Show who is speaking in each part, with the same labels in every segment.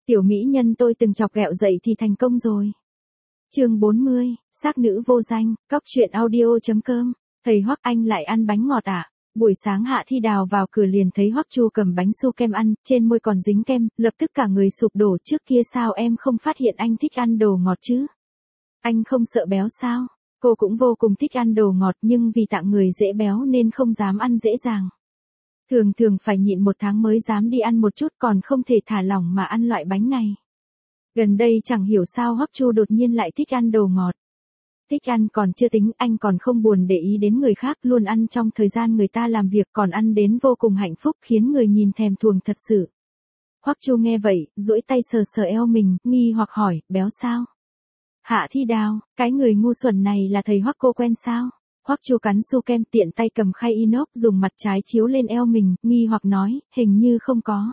Speaker 1: Tiểu mỹ nhân tôi từng chọc ghẹo dậy thì thành công rồi. Chương 40, xác nữ vô danh, cóc truyện audio.com. Thầy Hoắc, anh lại ăn bánh ngọt à? Buổi sáng Hạ Thi Đào vào cửa liền thấy Hoắc Chu cầm bánh su kem ăn, trên môi còn dính kem, lập tức cả người sụp đổ. Trước kia sao em không phát hiện anh thích ăn đồ ngọt chứ? Anh không sợ béo sao? Cô cũng vô cùng thích ăn đồ ngọt nhưng vì tạng người dễ béo nên không dám ăn dễ dàng. Thường thường phải nhịn 1 tháng mới dám đi ăn một chút, còn không thể thả lỏng mà ăn loại bánh này. Gần đây chẳng hiểu sao Hoắc Chu đột nhiên lại thích ăn đồ ngọt. Thích ăn còn chưa tính, anh còn không buồn để ý đến người khác, luôn ăn trong thời gian người ta làm việc, còn ăn đến vô cùng hạnh phúc, khiến người nhìn thèm thuồng thật sự. Hoắc Chu nghe vậy, duỗi tay sờ sờ eo mình, nghi hoặc hỏi, béo sao? Hạ Thi Đào, cái người ngu xuẩn này là thầy Hoắc cô quen sao? Hoắc Chu cắn su kem, tiện tay cầm khay inox dùng mặt trái chiếu lên eo mình, nghi hoặc nói, hình như không có.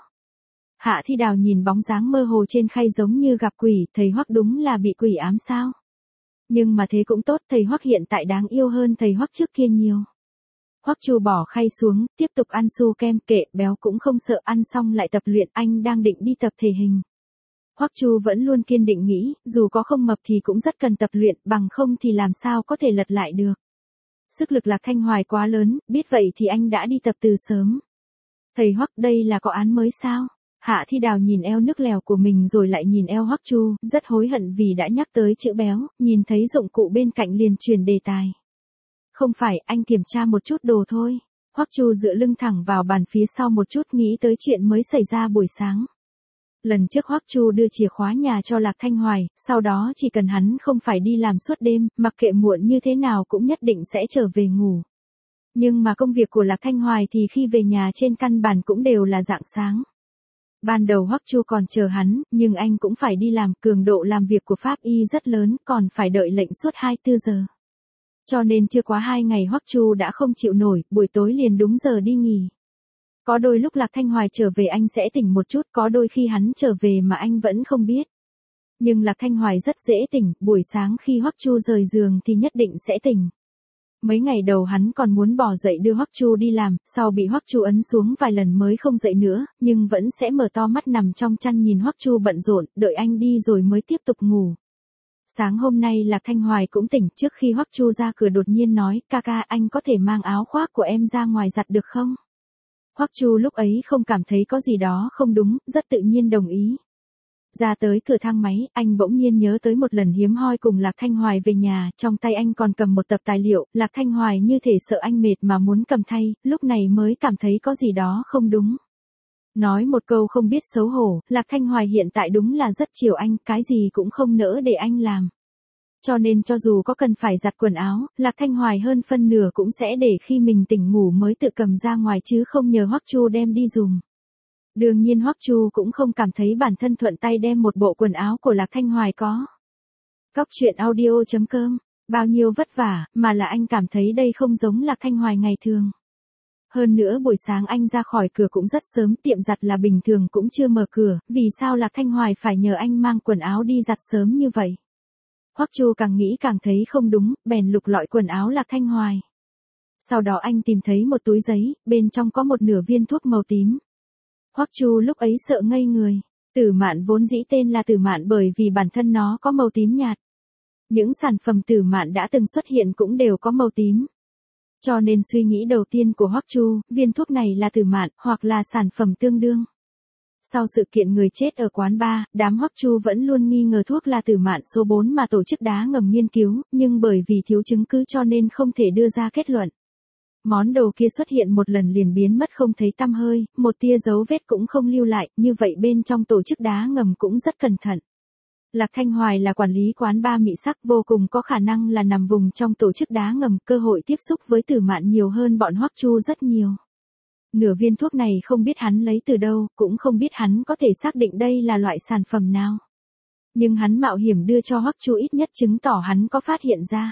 Speaker 1: Hạ Thi Đào nhìn bóng dáng mơ hồ trên khay giống như gặp quỷ, thầy Hoắc đúng là bị quỷ ám sao? Nhưng mà thế cũng tốt, thầy Hoắc hiện tại đáng yêu hơn thầy Hoắc trước kia nhiều. Hoắc Chu bỏ khay xuống, tiếp tục ăn su kem, kệ, béo cũng không sợ, ăn xong lại tập luyện, anh đang định đi tập thể hình. Hoắc Chu vẫn luôn kiên định nghĩ, dù có không mập thì cũng rất cần tập luyện, bằng không thì làm sao có thể lật lại được. Sức lực Lạc Thanh Hoài quá lớn, biết vậy thì anh đã đi tập từ sớm. Thầy Hoắc, đây là có án mới sao? Hạ Thi Đào nhìn eo nước lèo của mình rồi lại nhìn eo Hoắc Chu, rất hối hận vì đã nhắc tới chữ béo, nhìn thấy dụng cụ bên cạnh liền chuyển đề tài. Không phải, anh kiểm tra một chút đồ thôi. Hoắc Chu dựa lưng thẳng vào bàn phía sau một chút, nghĩ tới chuyện mới xảy ra buổi sáng. Lần trước Hoắc Chu đưa chìa khóa nhà cho Lạc Thanh Hoài, sau đó chỉ cần hắn không phải đi làm suốt đêm, mặc kệ muộn như thế nào cũng nhất định sẽ trở về ngủ. Nhưng mà công việc của Lạc Thanh Hoài thì khi về nhà trên căn bản cũng đều là rạng sáng. Ban đầu Hoắc Chu còn chờ hắn, nhưng anh cũng phải đi làm, cường độ làm việc của pháp y rất lớn, còn phải đợi lệnh suốt 24 giờ. Cho nên chưa quá 2 ngày Hoắc Chu đã không chịu nổi, buổi tối liền đúng giờ đi nghỉ. Có đôi lúc Lạc Thanh Hoài trở về anh sẽ tỉnh một chút, có đôi khi hắn trở về mà anh vẫn không biết. Nhưng Lạc Thanh Hoài rất dễ tỉnh, buổi sáng khi Hoắc Chu rời giường thì nhất định sẽ tỉnh. Mấy ngày đầu hắn còn muốn bỏ dậy đưa Hoắc Chu đi làm, sau bị Hoắc Chu ấn xuống vài lần mới không dậy nữa, nhưng vẫn sẽ mở to mắt nằm trong chăn nhìn Hoắc Chu bận rộn, đợi anh đi rồi mới tiếp tục ngủ. Sáng hôm nay Lạc Thanh Hoài cũng tỉnh, trước khi Hoắc Chu ra cửa đột nhiên nói, ca anh có thể mang áo khoác của em ra ngoài giặt được không? Hoắc Chu lúc ấy không cảm thấy có gì đó không đúng, rất tự nhiên đồng ý. Ra tới cửa thang máy, anh bỗng nhiên nhớ tới một lần hiếm hoi cùng Lạc Thanh Hoài về nhà, trong tay anh còn cầm một tập tài liệu, Lạc Thanh Hoài như thể sợ anh mệt mà muốn cầm thay, lúc này mới cảm thấy có gì đó không đúng. Nói một câu không biết xấu hổ, Lạc Thanh Hoài hiện tại đúng là rất chiều anh, cái gì cũng không nỡ để anh làm. Cho nên cho dù có cần phải giặt quần áo, Lạc Thanh Hoài hơn phân nửa cũng sẽ để khi mình tỉnh ngủ mới tự cầm ra ngoài chứ không nhờ Hoắc Chu đem đi dùm. Đương nhiên Hoắc Chu cũng không cảm thấy bản thân thuận tay đem một bộ quần áo của Lạc Thanh Hoài có. Cóc truyện audio.com, bao nhiêu vất vả, mà là anh cảm thấy đây không giống Lạc Thanh Hoài ngày thường. Hơn nữa buổi sáng anh ra khỏi cửa cũng rất sớm, tiệm giặt là bình thường cũng chưa mở cửa, vì sao Lạc Thanh Hoài phải nhờ anh mang quần áo đi giặt sớm như vậy? Hoắc Chu càng nghĩ càng thấy không đúng, bèn lục lọi quần áo Lạc Thanh Hoài. Sau đó anh tìm thấy một túi giấy, bên trong có một nửa viên thuốc màu tím. Hoắc Chu lúc ấy sợ ngây người. Tử mạn vốn dĩ tên là tử mạn bởi vì bản thân nó có màu tím nhạt. Những sản phẩm tử mạn đã từng xuất hiện cũng đều có màu tím. Cho nên suy nghĩ đầu tiên của Hoắc Chu, viên thuốc này là tử mạn, hoặc là sản phẩm tương đương. Sau sự kiện người chết ở quán bar, đám Hoắc Chu vẫn luôn nghi ngờ thuốc là tử mạn số 4 mà tổ chức đá ngầm nghiên cứu, nhưng bởi vì thiếu chứng cứ cho nên không thể đưa ra kết luận. Món đồ kia xuất hiện một lần liền biến mất không thấy tăm hơi, một tia dấu vết cũng không lưu lại, như vậy bên trong tổ chức đá ngầm cũng rất cẩn thận. Lạc Thanh Hoài là quản lý quán bar mị sắc, vô cùng có khả năng là nằm vùng trong tổ chức đá ngầm, cơ hội tiếp xúc với tử mạn nhiều hơn bọn Hoắc Chu rất nhiều. Nửa viên thuốc này không biết hắn lấy từ đâu, cũng không biết hắn có thể xác định đây là loại sản phẩm nào. Nhưng hắn mạo hiểm đưa cho Hoắc Chu ít nhất chứng tỏ hắn có phát hiện ra.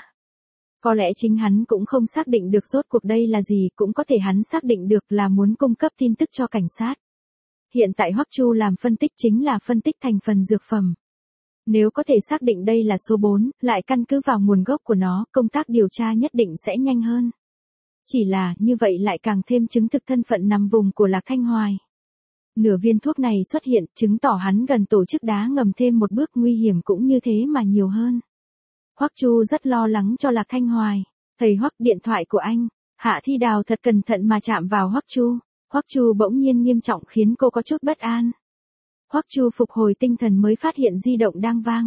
Speaker 1: Có lẽ chính hắn cũng không xác định được rốt cuộc đây là gì, cũng có thể hắn xác định được là muốn cung cấp tin tức cho cảnh sát. Hiện tại Hoắc Chu làm phân tích chính là phân tích thành phần dược phẩm. Nếu có thể xác định đây là số 4, lại căn cứ vào nguồn gốc của nó, công tác điều tra nhất định sẽ nhanh hơn. Chỉ là, như vậy lại càng thêm chứng thực thân phận nằm vùng của Lạc Thanh Hoài. Nửa viên thuốc này xuất hiện, chứng tỏ hắn gần tổ chức đá ngầm thêm một bước, nguy hiểm cũng như thế mà nhiều hơn. Hoắc Chu rất lo lắng cho Lạc Thanh Hoài. Thầy Hoắc, điện thoại của anh. Hạ Thi Đào thật cẩn thận mà chạm vào Hoắc Chu. Hoắc Chu bỗng nhiên nghiêm trọng khiến cô có chút bất an. Hoắc Chu phục hồi tinh thần mới phát hiện di động đang vang.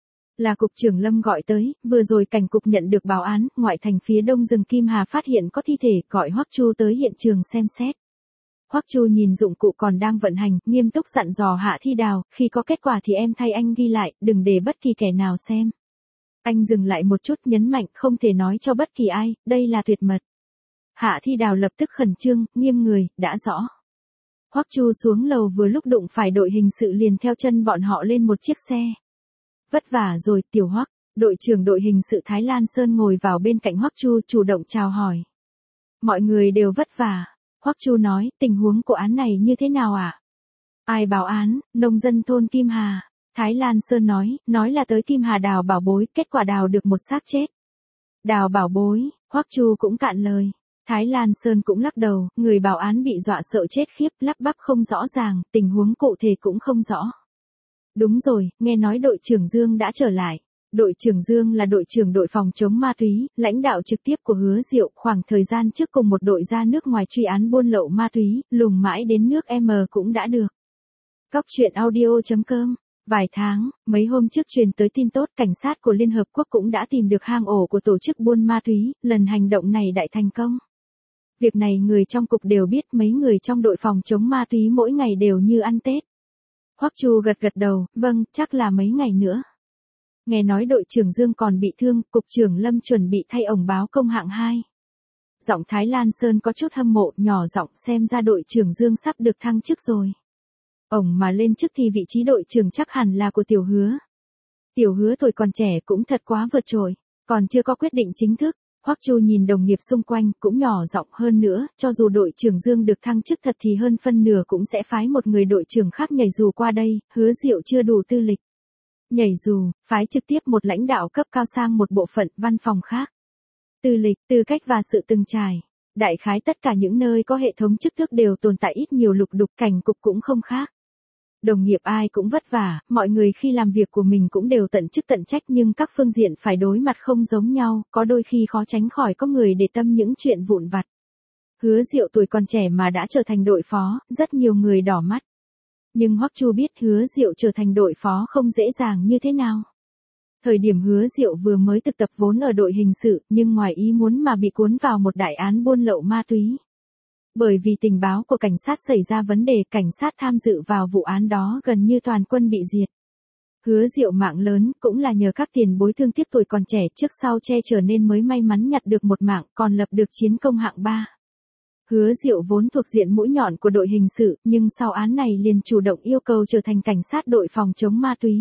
Speaker 1: Là cục trưởng Lâm gọi tới, vừa rồi cảnh cục nhận được báo án, ngoại thành phía đông rừng Kim Hà phát hiện có thi thể, gọi Hoắc Chu tới hiện trường xem xét. Hoắc Chu nhìn dụng cụ còn đang vận hành, nghiêm túc dặn dò Hạ Thi Đào, khi có kết quả thì em thay anh ghi lại, đừng để bất kỳ kẻ nào xem. Anh dừng lại một chút, nhấn mạnh, không thể nói cho bất kỳ ai, đây là tuyệt mật. Hạ Thi Đào lập tức khẩn trương, nghiêm người, đã rõ. Hoắc Chu xuống lầu vừa lúc đụng phải đội hình sự liền theo chân bọn họ lên một chiếc xe. Vất vả rồi, Tiểu Hoắc. Đội trưởng đội hình sự Thái Lan Sơn ngồi vào bên cạnh Hoắc Chu chủ động chào hỏi. Mọi người đều vất vả. Hoắc Chu nói, tình huống của án này như thế nào ạ? Ai báo án? Nông dân thôn Kim Hà. Thái Lan Sơn nói là tới Kim Hà đào bảo bối, kết quả đào được một xác chết. Đào bảo bối, Hoắc Chu cũng cạn lời. Thái Lan Sơn cũng lắc đầu, người báo án bị dọa sợ chết khiếp, lắp bắp không rõ ràng, tình huống cụ thể cũng không rõ. Đúng rồi, nghe nói đội trưởng Dương đã trở lại. Đội trưởng Dương là đội trưởng đội phòng chống ma túy, lãnh đạo trực tiếp của Hứa Diệu, khoảng thời gian trước cùng một đội ra nước ngoài truy án buôn lậu ma túy, lùng mãi đến nước M cũng đã được. Cóc truyện audio.com. Vài tháng, mấy hôm trước truyền tới tin tốt, cảnh sát của Liên Hợp Quốc cũng đã tìm được hang ổ của tổ chức buôn ma túy, lần hành động này đại thành công. Việc này người trong cục đều biết, mấy người trong đội phòng chống ma túy mỗi ngày đều như ăn Tết. Hoắc Chu gật gật đầu, vâng, chắc là mấy ngày nữa. Nghe nói đội trưởng Dương còn bị thương, cục trưởng Lâm chuẩn bị thay ổng báo công hạng 2. Giọng Thái Lan Sơn có chút hâm mộ, nhỏ giọng, xem ra đội trưởng Dương sắp được thăng chức rồi. Ổng mà lên chức thì vị trí đội trưởng chắc hẳn là của Tiểu Hứa. Tiểu Hứa tuổi còn trẻ cũng thật quá vượt trội, còn chưa có quyết định chính thức. Hoắc Chu nhìn đồng nghiệp xung quanh, cũng nhỏ giọng, hơn nữa, cho dù đội trưởng Dương được thăng chức thật thì hơn phân nửa cũng sẽ phái một người đội trưởng khác nhảy dù qua đây, Hứa Diệu chưa đủ tư lịch. Nhảy dù, phái trực tiếp một lãnh đạo cấp cao sang một bộ phận văn phòng khác. Tư lịch, tư cách và sự từng trải. Đại khái tất cả những nơi có hệ thống chức tước đều tồn tại ít nhiều lục đục, cảnh cục cũng không khác. Đồng nghiệp ai cũng vất vả, mọi người khi làm việc của mình cũng đều tận chức tận trách, nhưng các phương diện phải đối mặt không giống nhau, có đôi khi khó tránh khỏi có người để tâm những chuyện vụn vặt. Hứa Diệu tuổi còn trẻ mà đã trở thành đội phó, rất nhiều người đỏ mắt. Nhưng Hoắc Chu biết Hứa Diệu trở thành đội phó không dễ dàng như thế nào. Thời điểm Hứa Diệu vừa mới thực tập vốn ở đội hình sự, nhưng ngoài ý muốn mà bị cuốn vào một đại án buôn lậu ma túy. Bởi vì tình báo của cảnh sát xảy ra vấn đề, cảnh sát tham dự vào vụ án đó gần như toàn quân bị diệt. Hứa Diệu mạng lớn, cũng là nhờ các tiền bối thương tiếc tuổi còn trẻ trước sau che chở nên mới may mắn nhặt được một mạng, còn lập được chiến công hạng 3. Hứa Diệu vốn thuộc diện mũi nhọn của đội hình sự, nhưng sau án này liền chủ động yêu cầu trở thành cảnh sát đội phòng chống ma túy.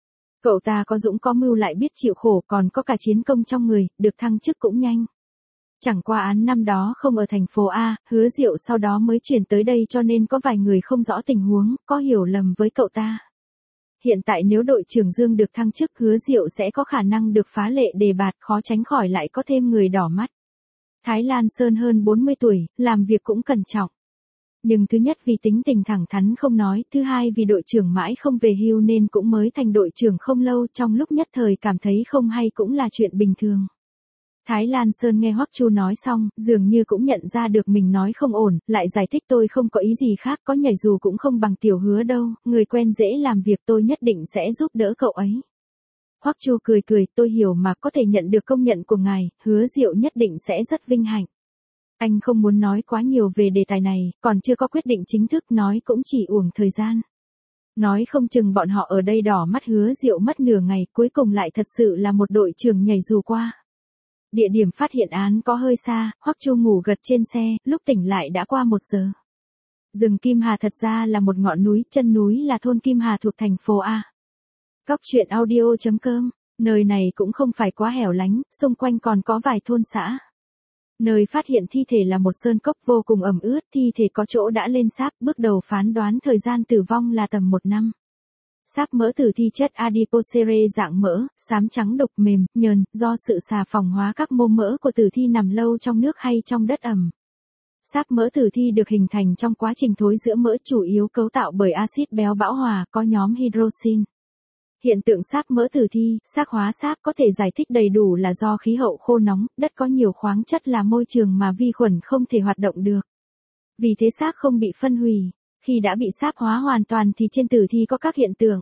Speaker 1: Cậu ta có dũng có mưu lại biết chịu khổ, còn có cả chiến công trong người, được thăng chức cũng nhanh. Chẳng qua án năm đó không ở thành phố A, Hứa Diệu sau đó mới chuyển tới đây cho nên có vài người không rõ tình huống, có hiểu lầm với cậu ta. Hiện tại nếu đội trưởng Dương được thăng chức, Hứa Diệu sẽ có khả năng được phá lệ đề bạt, khó tránh khỏi lại có thêm người đỏ mắt. Thái Lan Sơn hơn 40 tuổi, làm việc cũng cẩn trọng. Nhưng thứ nhất vì tính tình thẳng thắn không nói, thứ hai vì đội trưởng mãi không về hưu nên cũng mới thành đội trưởng không lâu, trong lúc nhất thời cảm thấy không hay cũng là chuyện bình thường. Thái Lan Sơn nghe Hoắc Chu nói xong, dường như cũng nhận ra được mình nói không ổn, lại giải thích, tôi không có ý gì khác, có nhảy dù cũng không bằng Tiểu Hứa đâu, người quen dễ làm việc, tôi nhất định sẽ giúp đỡ cậu ấy. Hoắc Chu cười cười, tôi hiểu mà, có thể nhận được công nhận của ngài, Hứa Diệu nhất định sẽ rất vinh hạnh. Anh không muốn nói quá nhiều về đề tài này, còn chưa có quyết định chính thức, nói cũng chỉ uổng thời gian. Nói không chừng bọn họ ở đây đỏ mắt Hứa Diệu mất nửa ngày, cuối cùng lại thật sự là một đội trưởng nhảy dù qua. Địa điểm phát hiện án có hơi xa, Hoắc Chu ngủ gật trên xe, lúc tỉnh lại đã qua 1 giờ. Rừng Kim Hà thật ra là một ngọn núi, chân núi là thôn Kim Hà thuộc thành phố A. Cóc truyện audio.com, nơi này cũng không phải quá hẻo lánh, xung quanh còn có vài thôn xã. Nơi phát hiện thi thể là một sơn cốc vô cùng ẩm ướt, thi thể có chỗ đã lên sáp, bước đầu phán đoán thời gian tử vong là tầm 1 năm. Sáp mỡ tử thi chất adipocere dạng mỡ, xám trắng đục mềm, nhờn, do sự xà phòng hóa các mô mỡ của tử thi nằm lâu trong nước hay trong đất ẩm. Xác mỡ tử thi được hình thành trong quá trình thối rữa mỡ chủ yếu cấu tạo bởi axit béo bão hòa có nhóm hydroxin. Hiện tượng xác mỡ tử thi, xác hóa xác có thể giải thích đầy đủ là do khí hậu khô nóng, đất có nhiều khoáng chất là môi trường mà vi khuẩn không thể hoạt động được. Vì thế xác không bị phân hủy, khi đã bị xác hóa hoàn toàn thì trên tử thi có các hiện tượng.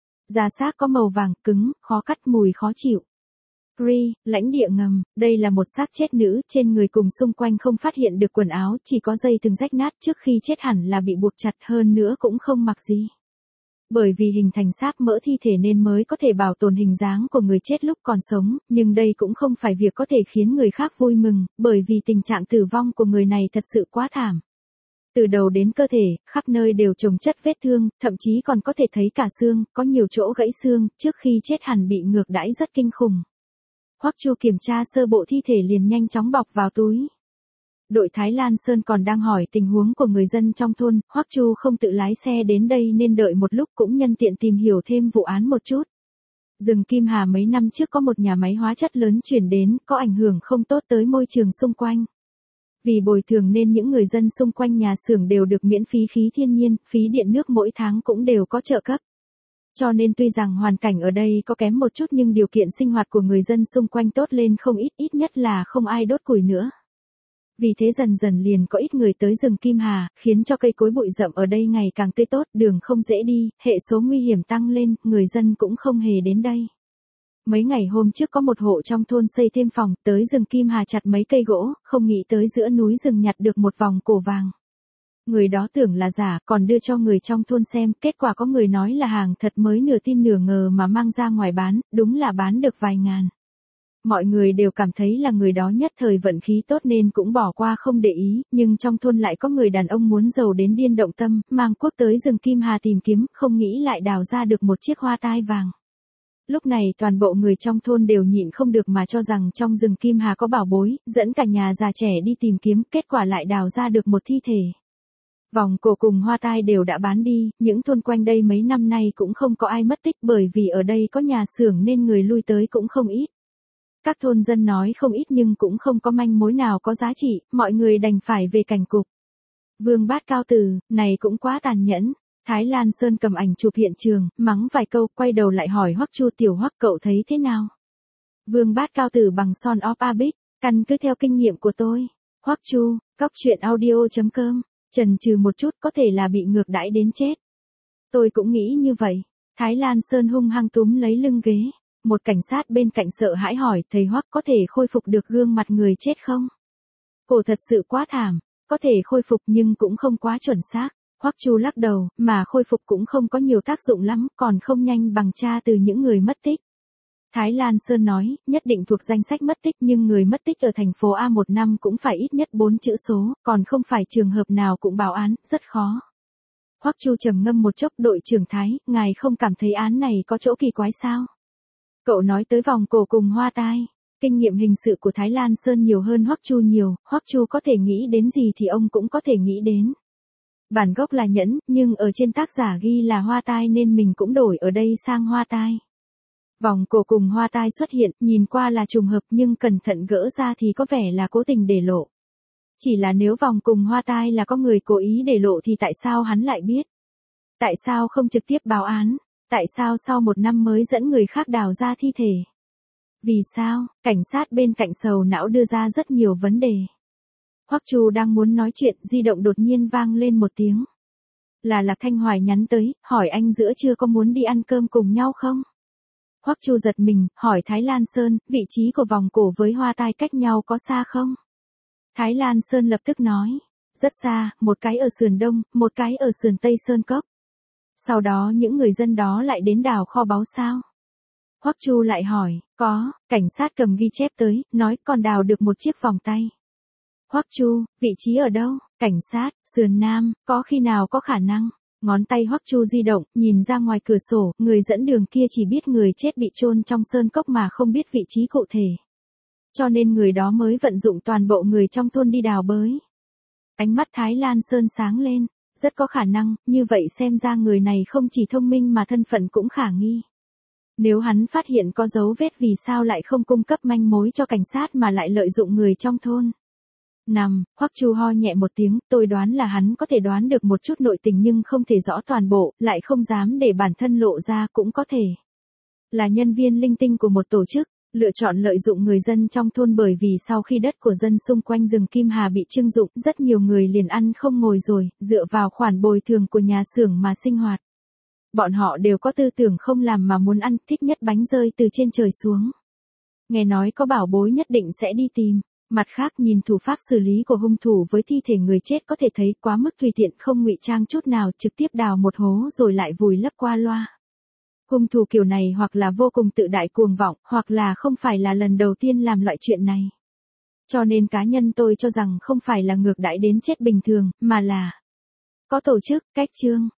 Speaker 1: Da xác có màu vàng, cứng, khó cắt, mùi khó chịu. Gri, lãnh địa ngầm, đây là một xác chết nữ, trên người cùng xung quanh không phát hiện được quần áo, chỉ có dây thừng rách nát trước khi chết hẳn là bị buộc chặt hơn nữa cũng không mặc gì. Bởi vì hình thành xác mỡ thi thể nên mới có thể bảo tồn hình dáng của người chết lúc còn sống, nhưng đây cũng không phải việc có thể khiến người khác vui mừng, bởi vì tình trạng tử vong của người này thật sự quá thảm. Từ đầu đến cơ thể, khắp nơi đều chồng chất vết thương, thậm chí còn có thể thấy cả xương, có nhiều chỗ gãy xương, trước khi chết hẳn bị ngược đãi rất kinh khủng. Hoắc Chu kiểm tra sơ bộ thi thể liền nhanh chóng bọc vào túi. Đội Thái Lan Sơn còn đang hỏi tình huống của người dân trong thôn, Hoắc Chu không tự lái xe đến đây nên đợi một lúc cũng nhân tiện tìm hiểu thêm vụ án một chút. Rừng Kim Hà mấy năm trước có một nhà máy hóa chất lớn chuyển đến, có ảnh hưởng không tốt tới môi trường xung quanh. Vì bồi thường nên những người dân xung quanh nhà xưởng đều được miễn phí khí thiên nhiên, phí điện nước mỗi tháng cũng đều có trợ cấp. Cho nên tuy rằng hoàn cảnh ở đây có kém một chút nhưng điều kiện sinh hoạt của người dân xung quanh tốt lên không ít, ít nhất là không ai đốt củi nữa. Vì thế dần dần liền có ít người tới rừng Kim Hà, khiến cho cây cối bụi rậm ở đây ngày càng tươi tốt, đường không dễ đi, hệ số nguy hiểm tăng lên, người dân cũng không hề đến đây. Mấy ngày hôm trước có một hộ trong thôn xây thêm phòng, tới rừng Kim Hà chặt mấy cây gỗ, không nghĩ tới giữa núi rừng nhặt được một vòng cổ vàng. Người đó tưởng là giả, còn đưa cho người trong thôn xem, kết quả có người nói là hàng thật mới nửa tin nửa ngờ mà mang ra ngoài bán, đúng là bán được vài ngàn. Mọi người đều cảm thấy là người đó nhất thời vận khí tốt nên cũng bỏ qua không để ý, nhưng trong thôn lại có người đàn ông muốn giàu đến điên động tâm, mang cuốc tới rừng Kim Hà tìm kiếm, không nghĩ lại đào ra được một chiếc hoa tai vàng. Lúc này toàn bộ người trong thôn đều nhịn không được mà cho rằng trong rừng Kim Hà có bảo bối, dẫn cả nhà già trẻ đi tìm kiếm, kết quả lại đào ra được một thi thể. Vòng cổ cùng hoa tai đều đã bán đi, những thôn quanh đây mấy năm nay cũng không có ai mất tích bởi vì ở đây có nhà xưởng nên người lui tới cũng không ít. Các thôn dân nói không ít nhưng cũng không có manh mối nào có giá trị, mọi người đành phải về cảnh cục. Vương Bát Cao Tử, này cũng quá tàn nhẫn. Thái Lan Sơn cầm ảnh chụp hiện trường, mắng vài câu, quay đầu lại hỏi Hoắc Chu, tiểu Hoắc cậu thấy thế nào? Vương Bát Cao Tử bằng Son of Abic, căn cứ theo kinh nghiệm của tôi. Hoắc Chu, cóc.audio.com, chần chừ một chút có thể là bị ngược đãi đến chết. Tôi cũng nghĩ như vậy. Thái Lan Sơn hung hăng túm lấy lưng ghế. Một cảnh sát bên cạnh sợ hãi hỏi, thầy Hoắc có thể khôi phục được gương mặt người chết không? Cổ thật sự quá thảm, có thể khôi phục nhưng cũng không quá chuẩn xác. Hoắc Chu lắc đầu, mà khôi phục cũng không có nhiều tác dụng lắm, còn không nhanh bằng tra từ những người mất tích. Thái Lan Sơn nói, nhất định thuộc danh sách mất tích nhưng người mất tích ở thành phố A một năm cũng phải ít nhất 4 chữ số, còn không phải trường hợp nào cũng báo án, rất khó. Hoắc Chu trầm ngâm một chốc, đội trưởng Thái, ngài không cảm thấy án này có chỗ kỳ quái sao? Cậu nói tới vòng cổ cùng hoa tai. Kinh nghiệm hình sự của Thái Lan Sơn nhiều hơn Hoắc Chu nhiều, Hoắc Chu có thể nghĩ đến gì thì ông cũng có thể nghĩ đến. Bản gốc là nhẫn, nhưng ở trên tác giả ghi là hoa tai nên mình cũng đổi ở đây sang hoa tai. Vòng cổ cùng hoa tai xuất hiện, nhìn qua là trùng hợp nhưng cẩn thận gỡ ra thì có vẻ là cố tình để lộ. Chỉ là nếu vòng cùng hoa tai là có người cố ý để lộ thì tại sao hắn lại biết? Tại sao không trực tiếp báo án? Tại sao sau một năm mới dẫn người khác đào ra thi thể? Vì sao? Cảnh sát bên cạnh sầu não đưa ra rất nhiều vấn đề. Hoắc Chu đang muốn nói chuyện, di động đột nhiên vang lên một tiếng. Là Lạc Thanh Hoài nhắn tới, hỏi anh giữa trưa có muốn đi ăn cơm cùng nhau không? Hoắc Chu giật mình, hỏi Thái Lan Sơn, vị trí của vòng cổ với hoa tai cách nhau có xa không? Thái Lan Sơn lập tức nói, rất xa, một cái ở sườn đông, một cái ở sườn tây Sơn Cốc. Sau đó những người dân đó lại đến đào kho báu sao? Hoắc Chu lại hỏi, có, cảnh sát cầm ghi chép tới, nói còn đào được một chiếc vòng tay. Hoắc Chu, vị trí ở đâu? Cảnh sát, sườn nam, có khi nào có khả năng? Ngón tay Hoắc Chu di động, nhìn ra ngoài cửa sổ, người dẫn đường kia chỉ biết người chết bị chôn trong sơn cốc mà không biết vị trí cụ thể. Cho nên người đó mới vận dụng toàn bộ người trong thôn đi đào bới. Ánh mắt Thái Lan Sơn sáng lên, rất có khả năng, như vậy xem ra người này không chỉ thông minh mà thân phận cũng khả nghi. Nếu hắn phát hiện có dấu vết vì sao lại không cung cấp manh mối cho cảnh sát mà lại lợi dụng người trong thôn. Hoắc Chu ho nhẹ một tiếng, tôi đoán là hắn có thể đoán được một chút nội tình nhưng không thể rõ toàn bộ, lại không dám để bản thân lộ ra, cũng có thể là nhân viên linh tinh của một tổ chức, lựa chọn lợi dụng người dân trong thôn, bởi vì sau khi đất của dân xung quanh rừng Kim Hà bị trưng dụng, rất nhiều người liền ăn không ngồi rồi, dựa vào khoản bồi thường của nhà xưởng mà sinh hoạt. Bọn họ đều có tư tưởng không làm mà muốn ăn, thích nhất bánh rơi từ trên trời xuống. Nghe nói có bảo bối nhất định sẽ đi tìm. Mặt khác, nhìn thủ pháp xử lý của hung thủ với thi thể người chết có thể thấy quá mức tùy tiện, không ngụy trang chút nào, trực tiếp đào một hố rồi lại vùi lấp qua loa. Hung thủ kiểu này hoặc là vô cùng tự đại cuồng vọng, hoặc là không phải là lần đầu tiên làm loại chuyện này. Cho nên cá nhân tôi cho rằng không phải là ngược đãi đến chết bình thường, mà là có tổ chức, cách chương.